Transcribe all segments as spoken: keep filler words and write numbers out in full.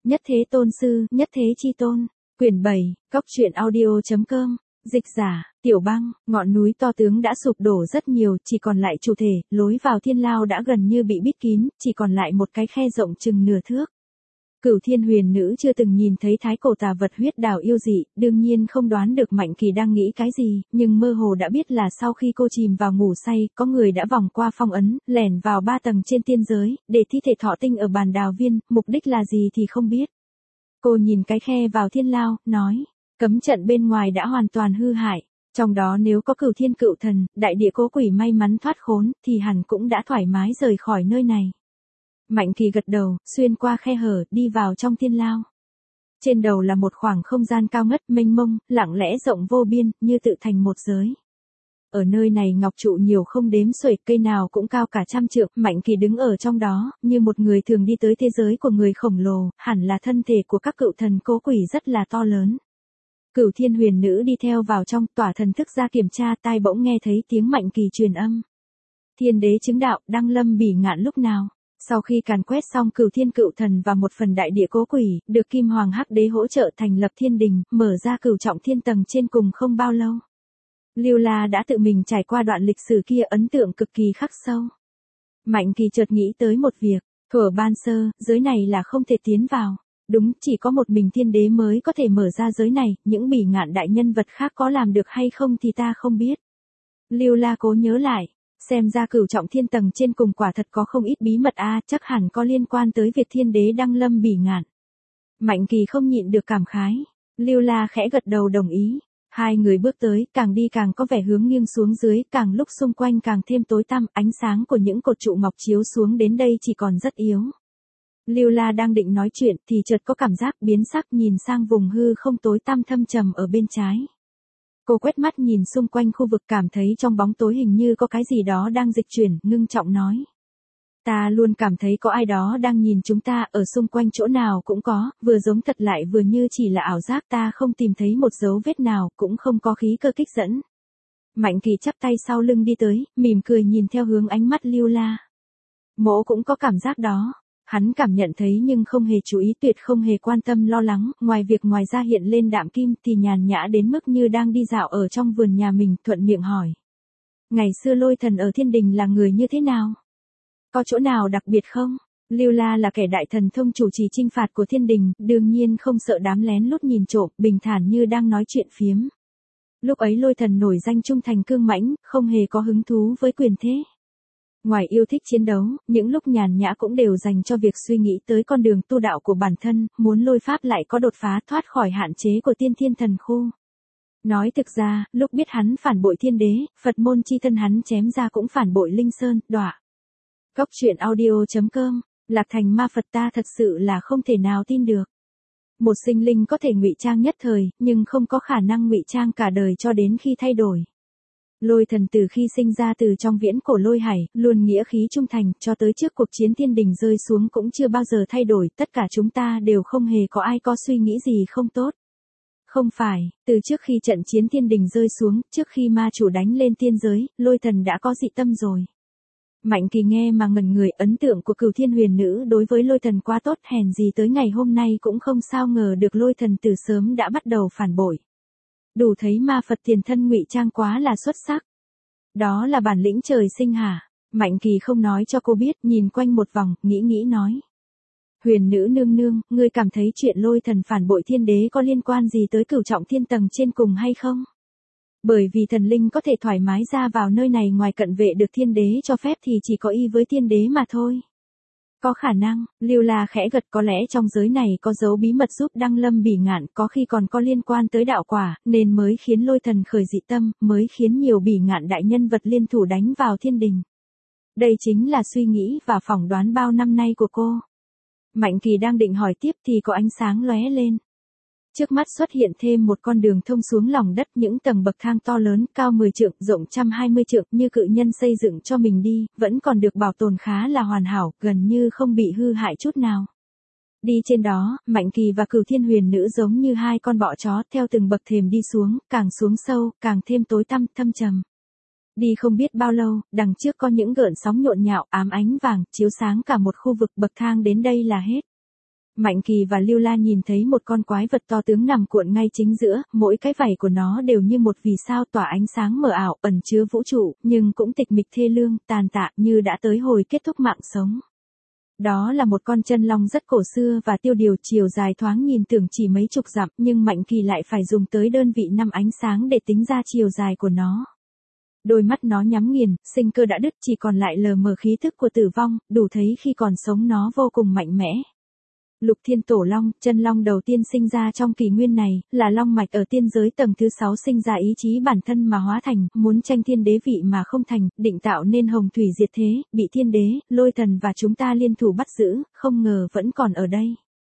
Nhất thế tôn sư, nhất thế chi tôn. Quyển bảy, Cóc truyện audio chấm com. Dịch giả, Tiểu Băng. Ngọn núi to tướng đã sụp đổ rất nhiều, chỉ còn lại chủ thể, lối vào thiên lao đã gần như bị bít kín, chỉ còn lại một cái khe rộng chừng nửa thước. Cửu Thiên Huyền Nữ chưa từng nhìn thấy thái cổ tà vật huyết đào yêu dị, đương nhiên không đoán được Mạnh Kỳ đang nghĩ cái gì, nhưng mơ hồ đã biết là sau khi cô chìm vào ngủ say, có người đã vòng qua phong ấn, lẻn vào ba tầng trên tiên giới, để thi thể thọ tinh ở bàn đào viên, mục đích là gì thì không biết. Cô nhìn cái khe vào thiên lao, nói, cấm trận bên ngoài đã hoàn toàn hư hại, trong đó nếu có Cửu Thiên Cựu Thần, đại địa cố quỷ may mắn thoát khốn, thì hẳn cũng đã thoải mái rời khỏi nơi này. Mạnh Kỳ gật đầu, xuyên qua khe hở, đi vào trong thiên lao. Trên đầu là một khoảng không gian cao ngất, mênh mông, lặng lẽ rộng vô biên, như tự thành một giới. Ở nơi này ngọc trụ nhiều không đếm xuể, cây nào cũng cao cả trăm trượng, Mạnh Kỳ đứng ở trong đó, như một người thường đi tới thế giới của người khổng lồ, hẳn là thân thể của các cựu thần cố quỷ rất là to lớn. Cửu Thiên Huyền Nữ đi theo vào trong, tỏa thần thức ra kiểm tra, tai bỗng nghe thấy tiếng Mạnh Kỳ truyền âm. Thiên đế chứng đạo, đăng lâm bỉ ngạn lúc nào? Sau khi càn quét xong Cửu Thiên Cựu Thần và một phần đại địa cố quỷ, được Kim Hoàng Hắc Đế hỗ trợ thành lập thiên đình, mở ra cửu trọng thiên tầng trên cùng không bao lâu. Lưu La đã tự mình trải qua đoạn lịch sử kia, ấn tượng cực kỳ khắc sâu. Mạnh Kỳ chợt nghĩ tới một việc, thuở ban sơ, giới này là không thể tiến vào. Đúng, chỉ có một mình thiên đế mới có thể mở ra giới này, những bỉ ngạn đại nhân vật khác có làm được hay không thì ta không biết. Lưu La cố nhớ lại. Xem ra cửu trọng thiên tầng trên cùng quả thật có không ít bí mật a, à, chắc hẳn có liên quan tới việc thiên đế đăng lâm bỉ ngạn. Mạnh Kỳ không nhịn được cảm khái. Lưu La khẽ gật đầu đồng ý. Hai người bước tới, càng đi càng có vẻ hướng nghiêng xuống dưới, càng lúc xung quanh càng thêm tối tăm, ánh sáng của những cột trụ ngọc chiếu xuống đến đây chỉ còn rất yếu. Lưu La đang định nói chuyện thì chợt có cảm giác biến sắc, nhìn sang vùng hư không tối tăm thâm trầm ở bên trái. Cô quét mắt nhìn xung quanh khu vực, cảm thấy trong bóng tối hình như có cái gì đó đang dịch chuyển, ngưng trọng nói. Ta luôn cảm thấy có ai đó đang nhìn chúng ta, ở xung quanh chỗ nào cũng có, vừa giống thật lại vừa như chỉ là ảo giác, ta không tìm thấy một dấu vết nào, cũng không có khí cơ kích dẫn. Mạnh Kỳ chắp tay sau lưng đi tới, mỉm cười nhìn theo hướng ánh mắt Lưu La. Mỗ cũng có cảm giác đó. Hắn cảm nhận thấy nhưng không hề chú ý, tuyệt không hề quan tâm lo lắng, ngoài việc ngoài ra hiện lên đạm kim thì nhàn nhã đến mức như đang đi dạo ở trong vườn nhà mình, thuận miệng hỏi. Ngày xưa Lôi Thần ở thiên đình là người như thế nào? Có chỗ nào đặc biệt không? Lưu La là kẻ đại thần thông chủ trì chinh phạt của thiên đình, đương nhiên không sợ đám lén lút nhìn trộm, bình thản như đang nói chuyện phiếm. Lúc ấy Lôi Thần nổi danh trung thành cương mãnh, không hề có hứng thú với quyền thế. Ngoài yêu thích chiến đấu, những lúc nhàn nhã cũng đều dành cho việc suy nghĩ tới con đường tu đạo của bản thân, muốn lôi pháp lại có đột phá, thoát khỏi hạn chế của tiên thiên thần khu. Nói thực ra, lúc biết hắn phản bội thiên đế, Phật môn chi thân hắn chém ra cũng phản bội Linh Sơn, đọa. Cóc truyện audio chấm com. Lạc Thành ma Phật, ta thật sự là không thể nào tin được. Một sinh linh có thể ngụy trang nhất thời, nhưng không có khả năng ngụy trang cả đời cho đến khi thay đổi. Lôi Thần từ khi sinh ra từ trong viễn cổ lôi hải, luôn nghĩa khí trung thành, cho tới trước cuộc chiến thiên đình rơi xuống cũng chưa bao giờ thay đổi, tất cả chúng ta đều không hề có ai có suy nghĩ gì không tốt. Không phải, từ trước khi trận chiến thiên đình rơi xuống, trước khi ma chủ đánh lên tiên giới, Lôi Thần đã có dị tâm rồi. Mạnh Kỳ nghe mà ngẩn người, ấn tượng của Cửu Thiên Huyền Nữ đối với Lôi Thần quá tốt, hèn gì tới ngày hôm nay cũng không sao ngờ được Lôi Thần từ sớm đã bắt đầu phản bội. Đủ thấy ma Phật tiền thân ngụy trang quá là xuất sắc. Đó là bản lĩnh trời sinh hả? Mạnh Kỳ không nói cho cô biết, nhìn quanh một vòng, nghĩ nghĩ nói. Huyền Nữ nương nương, ngươi cảm thấy chuyện Lôi Thần phản bội thiên đế có liên quan gì tới cửu trọng thiên tầng trên cùng hay không? Bởi vì thần linh có thể thoải mái ra vào nơi này, ngoài cận vệ được thiên đế cho phép thì chỉ có y với thiên đế mà thôi. Có khả năng, Lưu La khẽ gật, có lẽ trong giới này có dấu bí mật giúp đăng lâm bỉ ngạn, có khi còn có liên quan tới đạo quả, nên mới khiến Lôi Thần khởi dị tâm, mới khiến nhiều bỉ ngạn đại nhân vật liên thủ đánh vào thiên đình. Đây chính là suy nghĩ và phỏng đoán bao năm nay của cô. Mạnh Kỳ đang định hỏi tiếp thì có ánh sáng lóe lên. Trước mắt xuất hiện thêm một con đường thông xuống lòng đất, những tầng bậc thang to lớn, cao mười trượng, rộng một trăm hai mươi trượng, như cự nhân xây dựng cho mình đi, vẫn còn được bảo tồn khá là hoàn hảo, gần như không bị hư hại chút nào. Đi trên đó, Mạnh Kỳ và Cửu Thiên Huyền Nữ giống như hai con bọ chó, theo từng bậc thềm đi xuống, càng xuống sâu, càng thêm tối tăm, thâm trầm. Đi không biết bao lâu, đằng trước có những gợn sóng nhộn nhạo, ám ánh vàng, chiếu sáng cả một khu vực, bậc thang đến đây là hết. Mạnh Kỳ và Lưu La nhìn thấy một con quái vật to tướng nằm cuộn ngay chính giữa, mỗi cái vảy của nó đều như một vì sao tỏa ánh sáng mờ ảo, ẩn chứa vũ trụ, nhưng cũng tịch mịch thê lương, tàn tạ như đã tới hồi kết thúc mạng sống. Đó là một con chân long rất cổ xưa và tiêu điều, chiều dài thoáng nhìn tưởng chỉ mấy chục dặm, nhưng Mạnh Kỳ lại phải dùng tới đơn vị năm ánh sáng để tính ra chiều dài của nó. Đôi mắt nó nhắm nghiền, sinh cơ đã đứt, chỉ còn lại lờ mờ khí thức của tử vong, đủ thấy khi còn sống nó vô cùng mạnh mẽ. Lục Thiên Tổ Long, chân long đầu tiên sinh ra trong kỷ nguyên này, là long mạch ở tiên giới tầng thứ sáu, sinh ra ý chí bản thân mà hóa thành, muốn tranh thiên đế vị mà không thành, định tạo nên hồng thủy diệt thế, bị thiên đế, lôi thần và chúng ta liên thủ bắt giữ, không ngờ vẫn còn ở đây.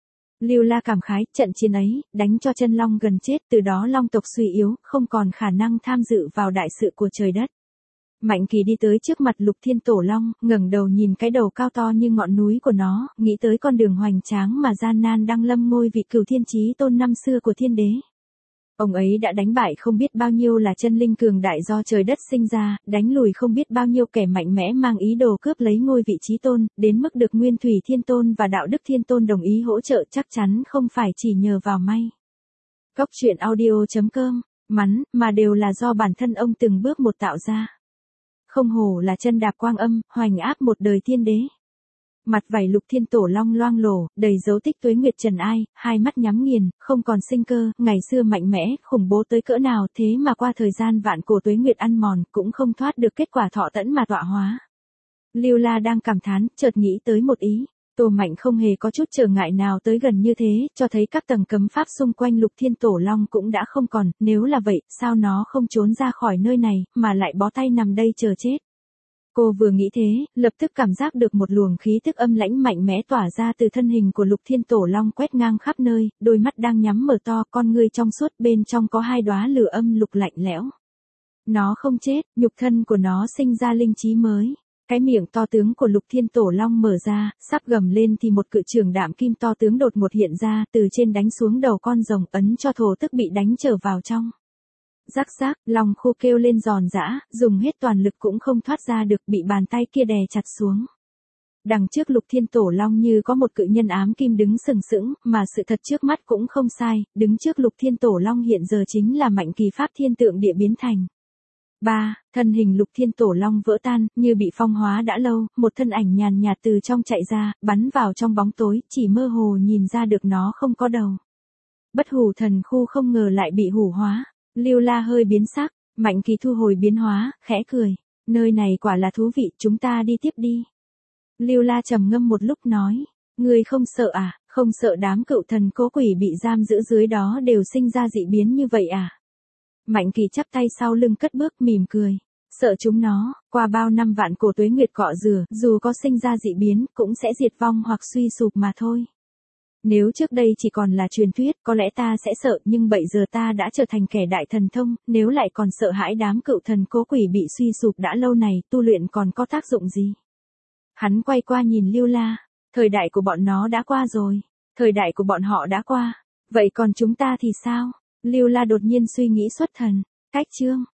Lưu La cảm khái, trận chiến ấy, đánh cho chân long gần chết, từ đó long tộc suy yếu, không còn khả năng tham dự vào đại sự của trời đất. Mạnh Kỳ đi tới trước mặt Lục Thiên Tổ Long, ngẩng đầu nhìn cái đầu cao to như ngọn núi của nó, nghĩ tới con đường hoành tráng mà gian nan đăng lâm ngôi vị Cửu Thiên Chí Tôn năm xưa của thiên đế. Ông ấy đã đánh bại không biết bao nhiêu là chân linh cường đại do trời đất sinh ra, đánh lùi không biết bao nhiêu kẻ mạnh mẽ mang ý đồ cướp lấy ngôi vị Chí Tôn, đến mức được Nguyên Thủy Thiên Tôn và Đạo Đức Thiên Tôn đồng ý hỗ trợ, chắc chắn không phải chỉ nhờ vào may. Cốc truyện audio chấm com, mắn, mà đều là do bản thân ông từng bước một tạo ra. Không hổ là chân đạp quang âm, hoành áp một đời thiên đế. Mặt vảy Lục Thiên Tổ Long loang lổ, đầy dấu tích tuế nguyệt trần ai, hai mắt nhắm nghiền, không còn sinh cơ, ngày xưa mạnh mẽ, khủng bố tới cỡ nào, thế mà qua thời gian vạn cổ tuế nguyệt ăn mòn, cũng không thoát được kết quả thọ tẫn mà tọa hóa. Lưu La đang cảm thán, chợt nghĩ tới một ý. Tô Mạnh không hề có chút trở ngại nào tới gần như thế, cho thấy các tầng cấm pháp xung quanh Lục Thiên Tổ Long cũng đã không còn, nếu là vậy, sao nó không trốn ra khỏi nơi này, mà lại bó tay nằm đây chờ chết. Cô vừa nghĩ thế, lập tức cảm giác được một luồng khí tức âm lãnh mạnh mẽ tỏa ra từ thân hình của Lục Thiên Tổ Long quét ngang khắp nơi, đôi mắt đang nhắm mở to, con ngươi trong suốt, bên trong có hai đóa lửa âm lục lạnh lẽo. Nó không chết, nhục thân của nó sinh ra linh trí mới. Cái miệng to tướng của Lục Thiên Tổ Long mở ra, sắp gầm lên thì một cự trường đạm kim to tướng đột ngột hiện ra, từ trên đánh xuống đầu con rồng, ấn cho thổ tức bị đánh trở vào trong. Rắc rác, lòng khô kêu lên giòn giã, dùng hết toàn lực cũng không thoát ra được, bị bàn tay kia đè chặt xuống. Đằng trước Lục Thiên Tổ Long như có một cự nhân ám kim đứng sừng sững, mà sự thật trước mắt cũng không sai, đứng trước Lục Thiên Tổ Long hiện giờ chính là Mạnh Kỳ pháp thiên tượng địa biến thành. ba. Thân hình Lục Thiên Tổ Long vỡ tan, như bị phong hóa đã lâu, một thân ảnh nhàn nhạt từ trong chạy ra, bắn vào trong bóng tối, chỉ mơ hồ nhìn ra được nó không có đầu. Bất hủ thần khu không ngờ lại bị hủ hóa. Lưu La hơi biến sắc, Mạnh Kỳ thu hồi biến hóa, khẽ cười. Nơi này quả là thú vị, chúng ta đi tiếp đi. Lưu La trầm ngâm một lúc nói, ngươi không sợ à, không sợ đám cựu thần cố quỷ bị giam giữ dưới đó đều sinh ra dị biến như vậy à? Mạnh Kỳ chắp tay sau lưng cất bước mỉm cười. Sợ chúng nó, qua bao năm vạn cổ tuế nguyệt cọ rửa, dù có sinh ra dị biến, cũng sẽ diệt vong hoặc suy sụp mà thôi. Nếu trước đây chỉ còn là truyền thuyết, có lẽ ta sẽ sợ, nhưng bây giờ ta đã trở thành kẻ đại thần thông, nếu lại còn sợ hãi đám cựu thần cố quỷ bị suy sụp đã lâu này, tu luyện còn có tác dụng gì? Hắn quay qua nhìn Lưu La, thời đại của bọn nó đã qua rồi, thời đại của bọn họ đã qua, vậy còn chúng ta thì sao? Lưu La đột nhiên suy nghĩ xuất thần, cách chương.